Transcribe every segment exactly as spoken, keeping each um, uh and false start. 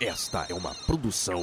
Esta é uma produção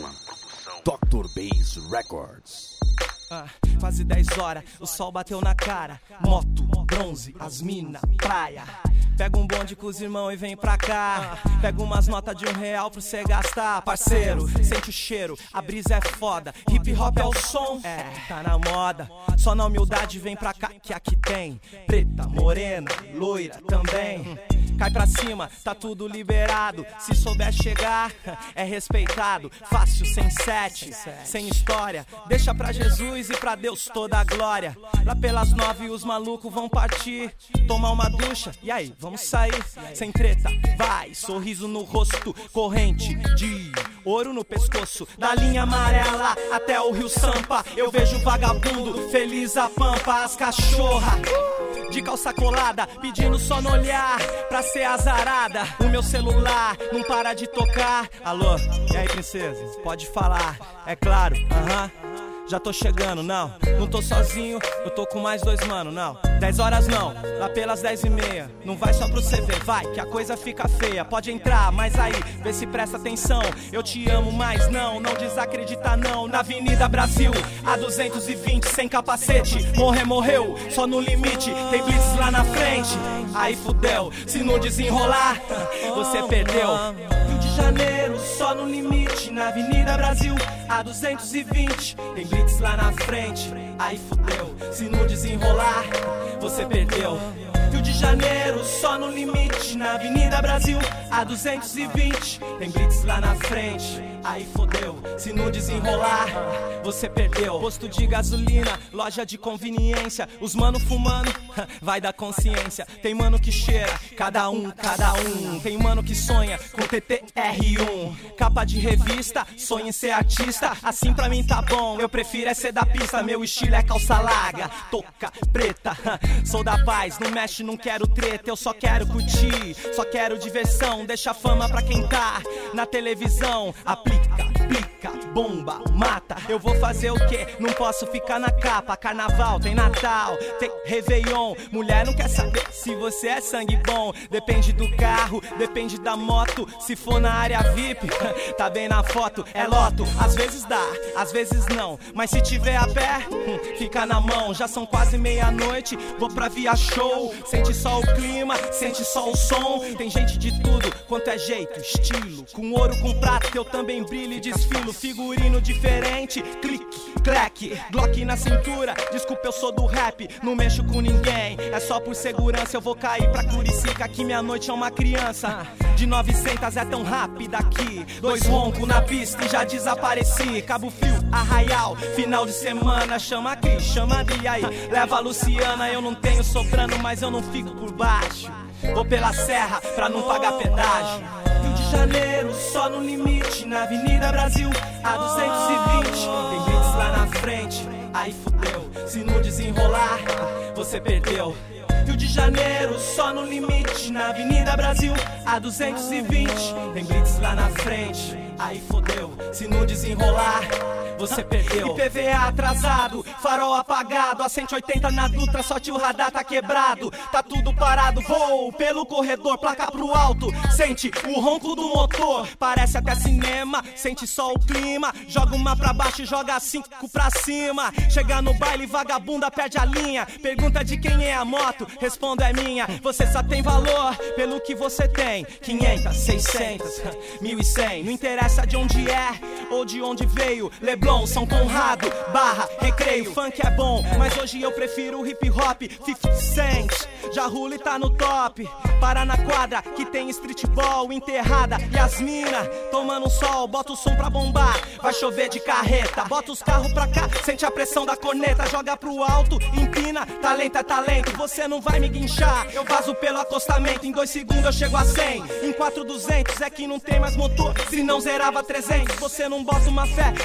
doutor Bass Records. Ah, quase dez horas, o sol bateu na cara. Moto, bronze, as mina, praia. Pega um bonde com os irmãos e vem pra cá. Pega umas notas de um real pra você gastar. Parceiro, sente o cheiro, a brisa é foda. Hip hop é o som, é, tá na moda. Só na humildade vem pra cá que aqui tem preta, morena, loira também. Cai pra cima, tá tudo liberado. Se souber chegar, é respeitado. Fácil, sem sete, sem história. Deixa pra Jesus e pra Deus toda a glória. Lá pelas nove os malucos vão partir, tomar uma ducha, e aí, vamos sair? Sem treta, vai, sorriso no rosto. Corrente de ouro no pescoço. Da linha amarela até o Rio Sampa. Eu vejo vagabundo, feliz a pampa. As cachorra de calça colada, pedindo só no olhar pra ser azarada. O meu celular não para de tocar. Alô, e aí princesa, pode falar, é claro, aham. Uh-huh. Já tô chegando, não, não tô sozinho, eu tô com mais dois mano, não. Dez horas não, lá pelas dez e meia. Não vai só pro C V, vai, que a coisa fica feia. Pode entrar, mas aí, vê se presta atenção. Eu te amo, mas não, não desacredita não. Na Avenida Brasil, a duzentos e vinte, sem capacete. Morrer, morreu, só no limite. Tem blitz lá na frente, aí fudeu. Se não desenrolar, você perdeu. Rio de Janeiro, só no limite. Na Avenida Brasil, a duzentos e vinte. Tem blitz lá na frente, aí fudeu. Se não desenrolar, você perdeu. Rio de Janeiro, só no limite. Na Avenida Brasil, a duzentos e vinte. Tem blitz lá na frente, aí fodeu. Se não desenrolar, você perdeu. Posto de gasolina, loja de conveniência. Os mano fumando, vai da consciência. Tem mano que cheira, cada um, cada um. Tem mano que sonha com T T R um. Capa de revista, sonha em ser artista. Assim pra mim tá bom, eu prefiro é ser da pista. Meu estilo é calça larga, touca preta. Sou da paz, não mexe, não quero treta. Eu só quero curtir, só quero diversão. Deixa a fama pra quem tá na televisão. Aplica, aplica, bomba, mata. Eu vou fazer o quê? Não posso ficar na capa. Carnaval, tem Natal, tem Réveillon. Mulher não quer saber se você é sangue bom. Depende do carro, depende da moto. Se for na área V I P, tá bem na foto. É loto, às vezes dá, às vezes não. Mas se tiver a pé, fica na mão. Já são quase meia-noite, vou pra via show. Sente só o clima, sente só o som. Tem gente de tudo quanto é jeito, estilo. Com ouro, com prata, que eu também brilho e desfilo. Figurino diferente, clique, clack, Glock na cintura. Desculpa, eu sou do rap, não mexo com ninguém. É só por segurança, eu vou cair pra Curicica, que minha noite é uma criança. De novecentos é tão rápida aqui. Dois roncos na pista e já desapareci. Cabo Frio, Arraial, final de semana. Chama a Cris, chama a Adri, aí leva a Luciana. Eu não tenho sobrando, mas eu não fico por baixo. Vou pela serra pra não pagar pedágio. Rio de Janeiro, só no limite. Na Avenida Brasil, a duzentos e vinte. Tem blitz lá na frente, aí fudeu. Se não desenrolar, você perdeu. Rio de Janeiro, só no limite. Na Avenida Brasil, a duzentos e vinte. Tem blitz lá na frente, aí fodeu. Se não desenrolar, você perdeu. I P V A atrasado, farol apagado. A cento e oitenta na Dutra, só que o radar tá quebrado. Tá tudo parado, voo pelo corredor, placa pro alto. Sente o ronco do motor, parece até cinema. Sente só o clima, joga uma pra baixo e joga cinco pra cima. Chega no baile, vagabunda perde a linha. Pergunta de quem é a moto, respondo é minha. Você só tem valor pelo que você tem. Quinhentas, seiscentas, mil e cem. Não interessa de onde é ou de onde veio. Leblon, São Conrado, Barra, Recreio. Funk é bom, mas hoje eu prefiro o hip hop. cinquenta Cent, já rula e tá no top. Para na quadra que tem streetball. Enterrada e as mina tomando sol. Bota o som pra bombar, vai chover de carreta. Bota os carros pra cá, sente a pressão da corneta. Joga pro alto, empina, talento é talento. Você não vai me guinchar, eu vazo pelo acostamento. Em dois segundos eu chego a cem. Em quatro duzentos é que não tem mais motor, se não zerava trezentos. Você não bota uma fé, sabe que eu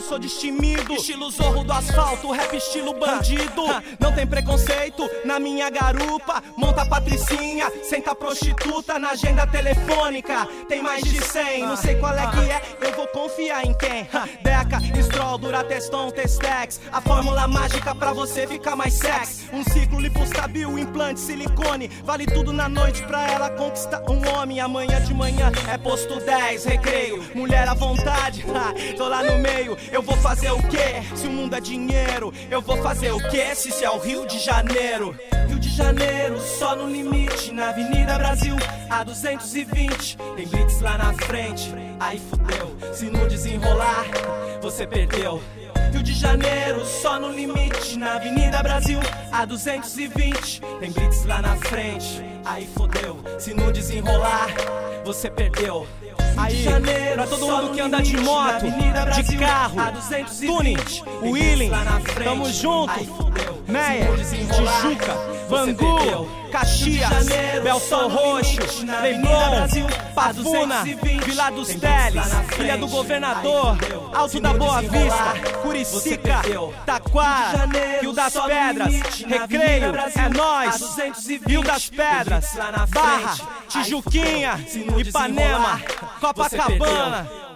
sou destemido. Estilo zorro do asfalto, rap estilo bandido. Não tem preconceito na minha garupa. Monta a patricinha, senta prostituta na agenda telefônica. Tem mais de cem, não sei qual é que é, eu vou confiar em quem? Deca, Stroll, Durateston, Testex. A fórmula mágica pra você ficar mais sexy. Um ciclo lipostabil, implante, silicone. Vale tudo na noite pra ela conquistar um homem. Amanhã de manhã é posto dez, recreio. Mulher à vontade, tô lá no meio. Eu vou fazer o quê? Se o mundo é dinheiro, eu vou fazer o quê? Se isso é o Rio de Janeiro. Rio de Janeiro, só no limite. Na Avenida Brasil, a duzentos e vinte. Tem blitz lá na frente, aí fudeu. Se não desenrolar, você perdeu. Rio de Janeiro, só no limite. Na Avenida Brasil, a duzentos e vinte. Tem blitz lá na frente, aí fodeu. Se não desenrolar, você perdeu. Aí, pra todo mundo que anda de moto, de carro, tuning, Willing, tamo junto. Meia, Tijuca, Bangu, Caxias, Belfor Roxo, Leblon, Pavuna, Vila dos Teles, Ilha do Governador, Alto da Boa Vista, Curicica, Taquara, Rio das Pedras, Recreio, é nóis, Rio das Pedras, Barra, Tijuquinha, Ipanema, Copacabana.